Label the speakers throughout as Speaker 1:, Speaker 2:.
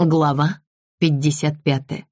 Speaker 1: Глава 55.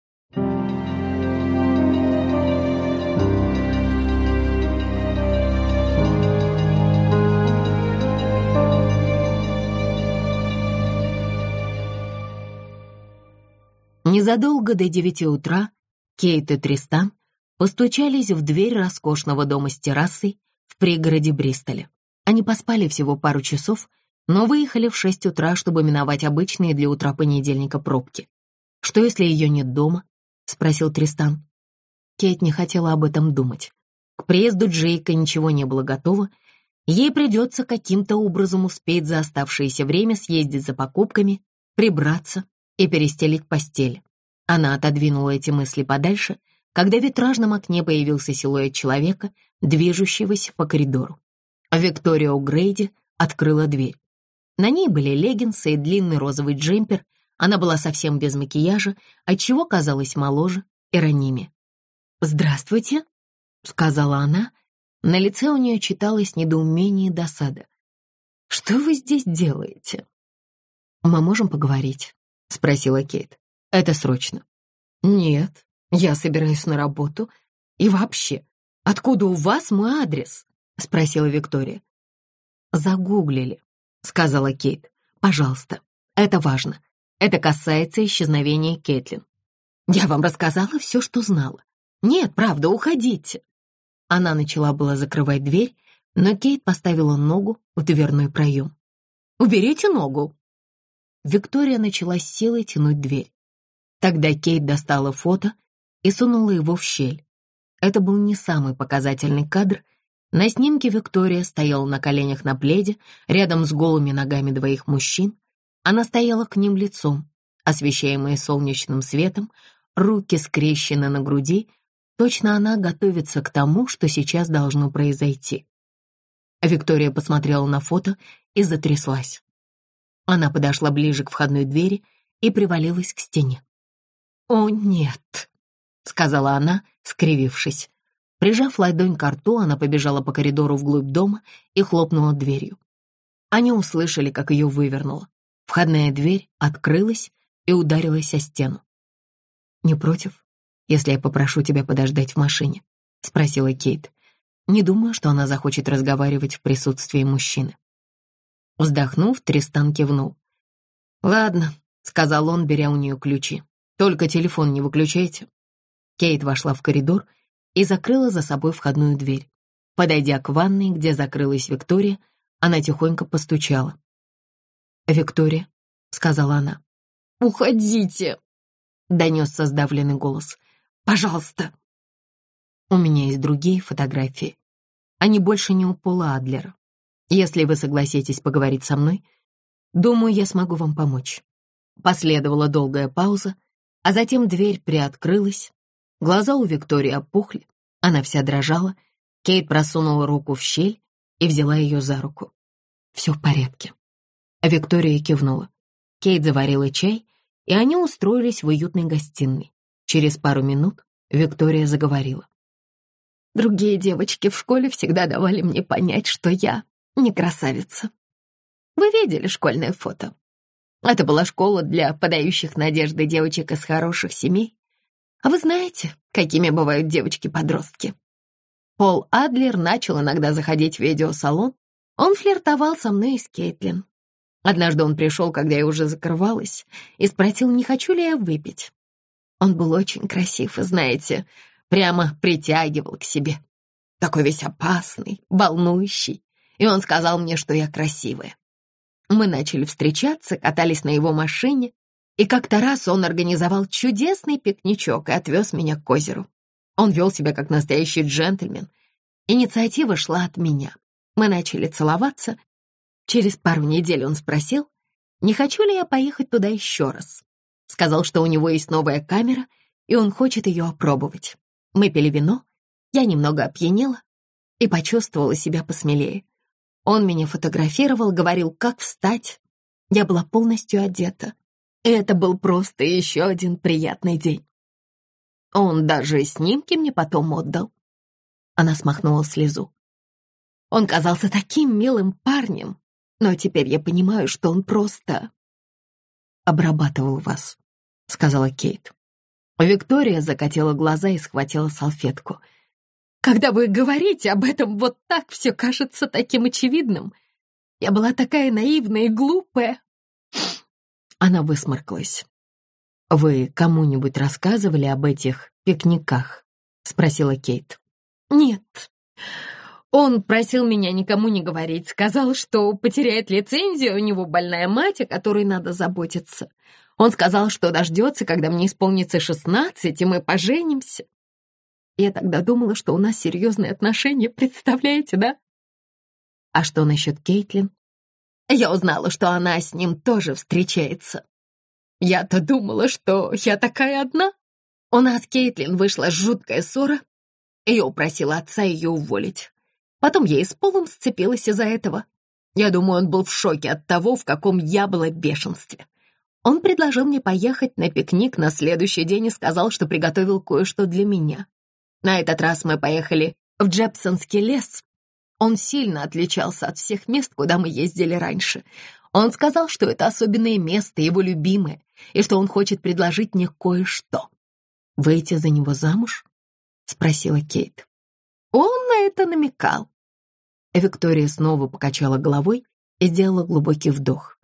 Speaker 1: Незадолго до 9 утра Кейт и Тристан постучались в дверь роскошного дома с террасой в пригороде Бристоля. Они поспали всего пару часов, но выехали в 6 утра, чтобы миновать обычные для утра понедельника пробки. «Что, если ее нет дома?» — спросил Тристан. Кейт не хотела об этом думать. К приезду Джейка ничего не было готово. Ей придется каким-то образом успеть за оставшееся время съездить за покупками, прибраться и перестелить постель. Она отодвинула эти мысли подальше, когда в витражном окне появился силуэт человека, движущегося по коридору. Виктория О'Грейди открыла дверь. На ней были леггинсы и длинный розовый джемпер. Она была совсем без макияжа, отчего казалась моложе и ранимее. «Здравствуйте», — сказала она. На лице у нее читалось недоумение и досада. «Что вы здесь делаете?» «Мы можем поговорить?» — спросила Кейт. «Это срочно». «Нет, я собираюсь на работу. И вообще, откуда у вас мой адрес?» — спросила Виктория. «Загуглили», — сказала Кейт. «Пожалуйста, это важно. Это касается исчезновения Кэтлин. Я вам рассказала все, что знала. Нет, правда, уходите». Она начала было закрывать дверь, но Кейт поставила ногу в дверной проем. «Уберите ногу!» Виктория начала с силой тянуть дверь. Тогда Кейт достала фото и сунула его в щель. Это был не самый показательный кадр. На снимке Виктория стояла на коленях на пледе, рядом с голыми ногами двоих мужчин. Она стояла к ним лицом, освещаемая солнечным светом, руки скрещены на груди. Точно она готовится к тому, что сейчас должно произойти. Виктория посмотрела на фото и затряслась. Она подошла ближе к входной двери и привалилась к стене. «О, нет», — сказала она, скривившись. Прижав ладонь к рту, она побежала по коридору вглубь дома и хлопнула дверью. Они услышали, как ее вывернуло. Входная дверь открылась и ударилась о стену. «Не против, если я попрошу тебя подождать в машине?» — спросила Кейт. Не думаю, что она захочет разговаривать в присутствии мужчины. Вздохнув, Тристан кивнул. «Ладно», — сказал он, беря у нее ключи. «Только телефон не выключайте». Кейт вошла в коридор и закрыла за собой входную дверь. Подойдя к ванной, где закрылась Виктория, она тихонько постучала. «Виктория», — сказала она. «Уходите», — донесся сдавленный голос. «Пожалуйста». «У меня есть другие фотографии. Они больше не у Пола Адлера. Если вы согласитесь поговорить со мной, думаю, я смогу вам помочь». Последовала долгая пауза, а затем дверь приоткрылась. Глаза у Виктории опухли, она вся дрожала. Кейт просунула руку в щель и взяла ее за руку. «Все в порядке». Виктория кивнула. Кейт заварила чай, и они устроились в уютной гостиной. Через пару минут Виктория заговорила. «Другие девочки в школе всегда давали мне понять, что я не красавица. Вы видели школьное фото? Это была школа для подающих надежды девочек из хороших семей. А вы знаете, какими бывают девочки-подростки? Пол Адлер начал иногда заходить в видеосалон. Он флиртовал со мной и с Кэтлин. Однажды он пришел, когда я уже закрывалась, и спросил, не хочу ли я выпить. Он был очень красив и, знаете, прямо притягивал к себе. Такой весь опасный, волнующий. И он сказал мне, что я красивая. Мы начали встречаться, катались на его машине, и как-то раз он организовал чудесный пикничок и отвез меня к озеру. Он вел себя как настоящий джентльмен. Инициатива шла от меня. Мы начали целоваться. Через пару недель он спросил, не хочу ли я поехать туда еще раз. Сказал, что у него есть новая камера, и он хочет ее опробовать. Мы пили вино, я немного опьянела и почувствовала себя посмелее. Он меня фотографировал, говорил, как встать. Я была полностью одета. И это был просто еще один приятный день. Он даже снимки мне потом отдал. Она смахнула слезу. Он казался таким милым парнем, но теперь я понимаю, что он просто... обрабатывал вас», — сказала Кейт. Виктория закатила глаза и схватила салфетку. «Когда вы говорите об этом вот так, все кажется таким очевидным. Я была такая наивная и глупая». Она высморкалась. «Вы кому-нибудь рассказывали об этих пикниках?» — спросила Кейт. «Нет. Он просил меня никому не говорить, сказал, что потеряет лицензию, у него больная мать, о которой надо заботиться. Он сказал, что дождется, когда мне исполнится 16, и мы поженимся. Я тогда думала, что у нас серьезные отношения, представляете, да? А что насчет Кейтлин? Я узнала, что она с ним тоже встречается. Я-то думала, что я такая одна. У нас с Кейтлин вышла жуткая ссора, и я упросила отца ее уволить. Потом я и с Полом сцепилась из-за этого. Я думаю, он был в шоке от того, в каком я была бешенстве. Он предложил мне поехать на пикник на следующий день и сказал, что приготовил кое-что для меня. На этот раз мы поехали в Джепсонский лес. Он сильно отличался от всех мест, куда мы ездили раньше. Он сказал, что это особенное место, его любимое, и что он хочет предложить мне кое-что. «Выйти за него замуж?» — спросила Кейт. Он на это намекал. Виктория снова покачала головой и сделала глубокий вдох.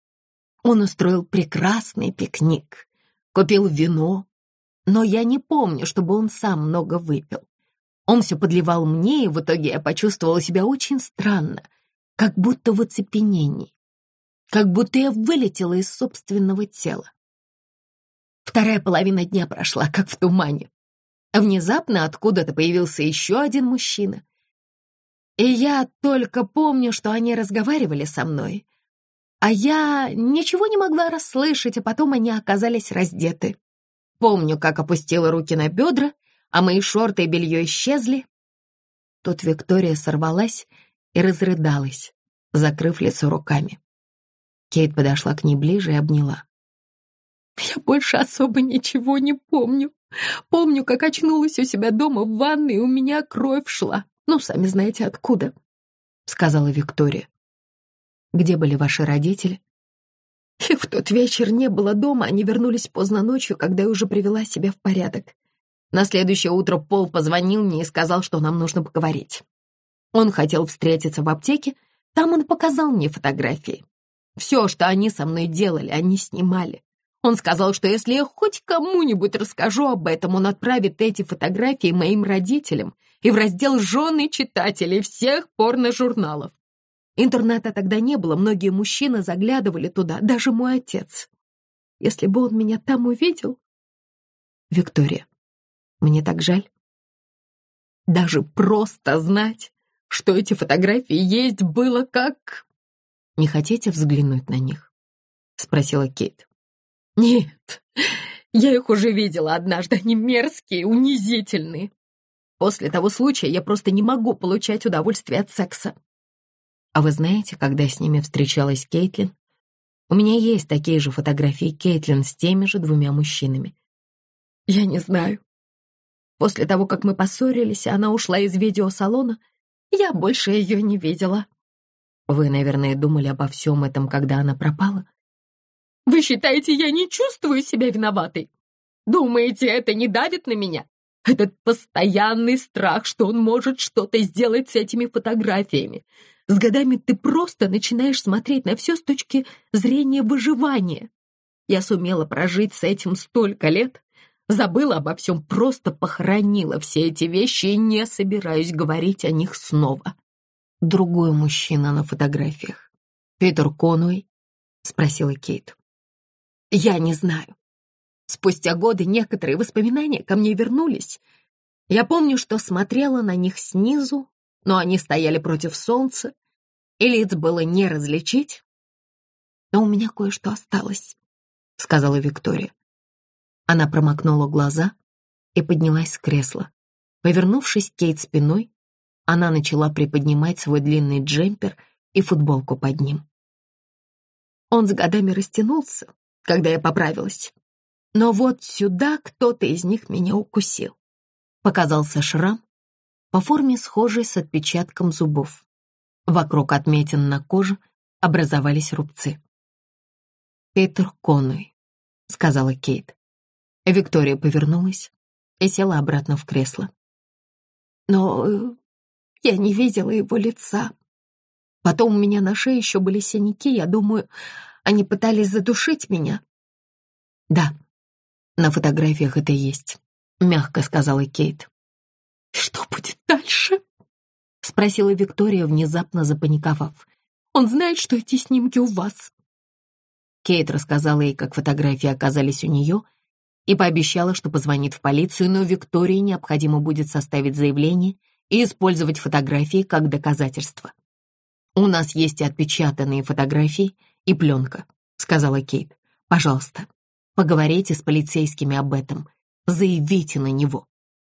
Speaker 1: Он устроил прекрасный пикник, купил вино, но я не помню, чтобы он сам много выпил. Он все подливал мне, и в итоге я почувствовала себя очень странно, как будто в оцепенении, как будто я вылетела из собственного тела. Вторая половина дня прошла, как в тумане. Внезапно откуда-то появился еще один мужчина. И я только помню, что они разговаривали со мной, а я ничего не могла расслышать, а потом они оказались раздеты. Помню, как опустила руки на бедра, а мои шорты и белье исчезли. Тут Виктория сорвалась и разрыдалась, закрыв лицо руками. Кейт подошла к ней ближе и обняла. «Я больше особо ничего не помню. Помню, как очнулась у себя дома в ванной, и у меня кровь шла. Ну, сами знаете, откуда», — сказала Виктория. «Где были ваши родители?» «Их в тот вечер не было дома, они вернулись поздно ночью, когда я уже привела себя в порядок. На следующее утро Пол позвонил мне и сказал, что нам нужно поговорить. Он хотел встретиться в аптеке, там он показал мне фотографии. Все, что они со мной делали, они снимали. Он сказал, что если я хоть кому-нибудь расскажу об этом, он отправит эти фотографии моим родителям и в раздел «Жены читателей» всех порно-журналов. Интернета тогда не было, многие мужчины заглядывали туда, даже мой отец. Если бы он меня там увидел... Виктория, мне так жаль. Даже просто знать, что эти фотографии есть, было как... «Не хотите взглянуть на них?» — спросила Кейт. «Нет, я их уже видела однажды, они мерзкие, унизительные. После того случая я просто не могу получать удовольствие от секса». «А вы знаете, когда с ними встречалась Кейтлин? У меня есть такие же фотографии Кейтлин с теми же двумя мужчинами». «Я не знаю. После того, как мы поссорились, она ушла из видеосалона, я больше ее не видела». «Вы, наверное, думали обо всем этом, когда она пропала?» «Вы считаете, я не чувствую себя виноватой? Думаете, это не давит на меня? Этот постоянный страх, что он может что-то сделать с этими фотографиями. С годами ты просто начинаешь смотреть на все с точки зрения выживания. Я сумела прожить с этим столько лет, забыла обо всем, просто похоронила все эти вещи и не собираюсь говорить о них снова». «Другой мужчина на фотографиях. Питер Конуэй?» — спросила Кейт. «Я не знаю. Спустя годы некоторые воспоминания ко мне вернулись. Я помню, что смотрела на них снизу, но они стояли против солнца, и лиц было не различить. Но у меня кое-что осталось», — сказала Виктория. Она промокнула глаза и поднялась с кресла. Повернувшись к Кейт спиной, она начала приподнимать свой длинный джемпер и футболку под ним. Он с годами растянулся, когда я поправилась. Но вот сюда кто-то из них меня укусил. Показался шрам, по форме схожий с отпечатком зубов. Вокруг отметин на коже образовались рубцы. Питер Конуэй», — сказала Кейт. Виктория повернулась и села обратно в кресло. «Но я не видела его лица. Потом у меня на шее еще были синяки. Я думаю, они пытались задушить меня». «Да, на фотографиях это есть», — мягко сказала Кейт. «Что будет дальше?» — спросила Виктория, внезапно запаниковав. «Он знает, что эти снимки у вас». Кейт рассказала ей, как фотографии оказались у нее, и пообещала, что позвонит в полицию, но Виктории необходимо будет составить заявление и использовать фотографии как доказательство. «У нас есть и отпечатанные фотографии, и пленка», — сказала Кейт. «Пожалуйста, поговорите с полицейскими об этом, заявите на него».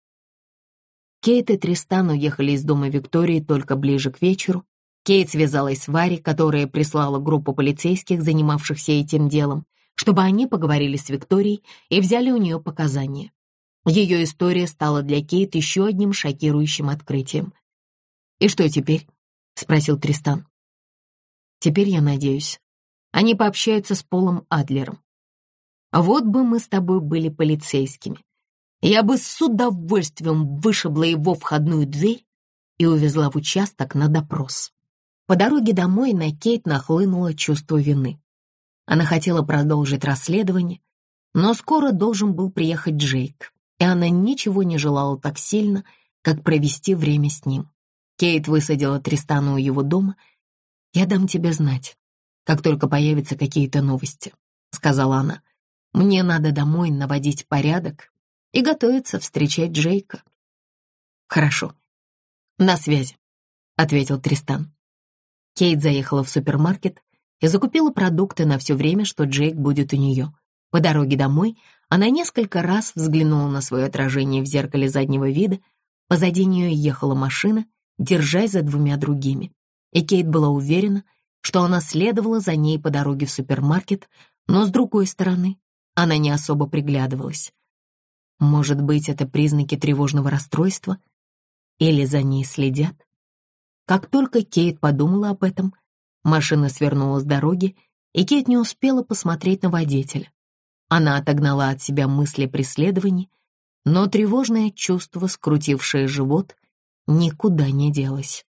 Speaker 1: Кейт и Тристан уехали из дома Виктории только ближе к вечеру. Кейт связалась с Варей, которая прислала группу полицейских, занимавшихся этим делом, чтобы они поговорили с Викторией и взяли у нее показания. Ее история стала для Кейт еще одним шокирующим открытием. «И что теперь?» — спросил Тристан. «Теперь, я надеюсь, они пообщаются с Полом Адлером. Вот бы мы с тобой были полицейскими. Я бы с удовольствием вышибла его входную дверь и увезла в участок на допрос». По дороге домой на Кейт нахлынуло чувство вины. Она хотела продолжить расследование, но скоро должен был приехать Джейк, и она ничего не желала так сильно, как провести время с ним. Кейт высадила Тристана у его дома. «Я дам тебе знать, как только появятся какие-то новости», — сказала она. «Мне надо домой наводить порядок и готовиться встречать Джейка». «Хорошо, на связи», — ответил Тристан. Кейт заехала в супермаркет и закупила продукты на все время, что Джейк будет у нее. По дороге домой она несколько раз взглянула на свое отражение в зеркале заднего вида. Позади нее ехала машина, держась за двумя другими. И Кейт была уверена, что она следовала за ней по дороге в супермаркет, но с другой стороны она не особо приглядывалась. Может быть, это признаки тревожного расстройства? Или за ней следят? Как только Кейт подумала об этом, машина свернула с дороги, и Кейт не успела посмотреть на водителя. Она отогнала от себя мысли о преследовании, но тревожное чувство, скрутившее живот, никуда не делось.